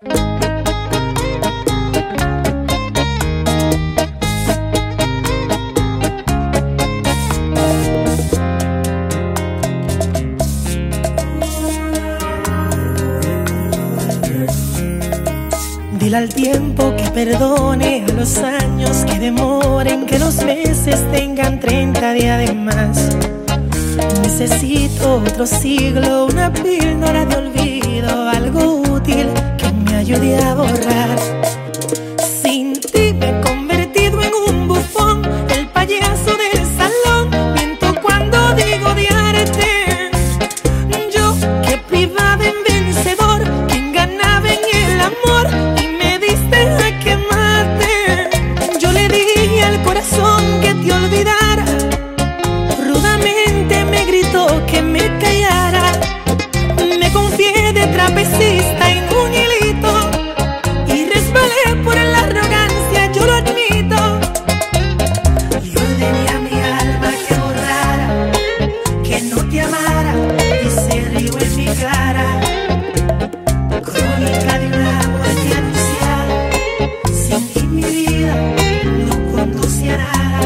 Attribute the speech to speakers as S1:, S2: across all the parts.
S1: Dile al tiempo que perdone, a los años que demoren, que los meses tengan 30 días de más. Necesito otro siglo, una píldora de olvido, algo útil que me ayude a borrar. Sin ti me he convertido en un bufón, el payaso del salón. Miento cuando digo odiarte. Yo que privaba en vencedor, quien ganaba en el amor, y me diste a quemarte. Yo le dije al corazón que te olvidara, rudamente me gritó que me callara. Me confié de trapecista en un hilito y resbalé por la arrogancia, yo lo admito. Y ordené a mi alma que borrara, que no te amara, y se rió en mi cara. Crónica de una muerte anunciada, sin ti mi vida no conduce a nada.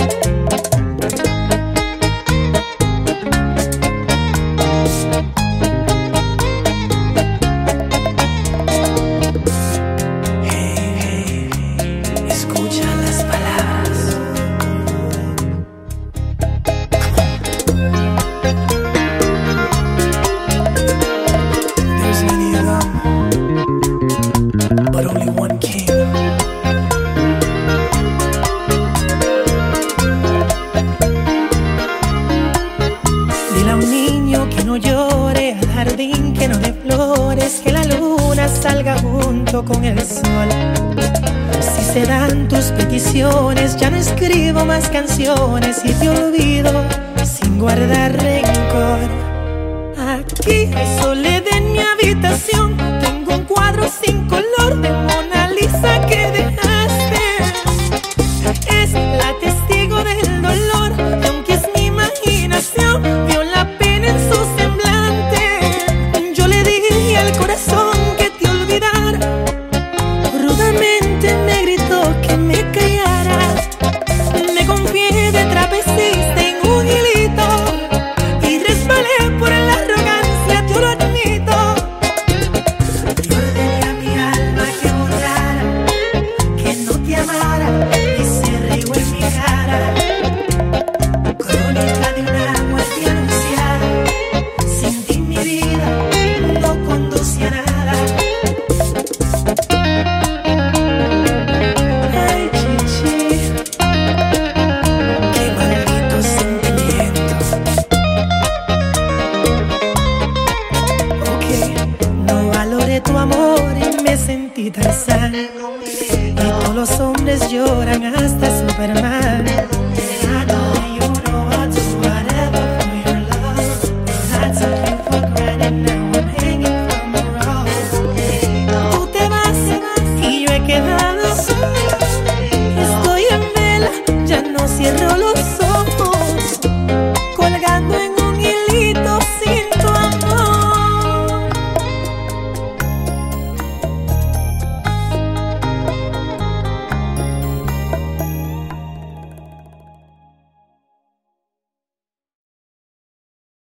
S1: Escucha las palabras. There's many of them, but only one king. Dile a un niño que no llore, al jardín que no dé flores, que la luna salga junto con el sol. Si se dan tus peticiones, ya no escribo más canciones y te olvido sin guardar rencor. Aquí hay soledad en mi habitación, tengo un cuadro sin color de Mona Lisa que dejaste. Es la testigo del dolor, y aunque es mi imaginación, vio la pena en su semblante. Yo le dije al corazón que te olvidara, rudamente me gritó que me callara. Me confié de trapecista en un hilito y resbalé por la arrogancia, yo lo admito. Y ordené a mi alma que borrara, que no te amara, y se rió en mi cara. Crónica de una muerte anunciada, sin ti mi vida no conduce a nada. Ay, chichi, qué maldito sentimiento. Ok, no valoré tu amor y me sentí Tarzán, y todos los hombres lloran hasta Superman.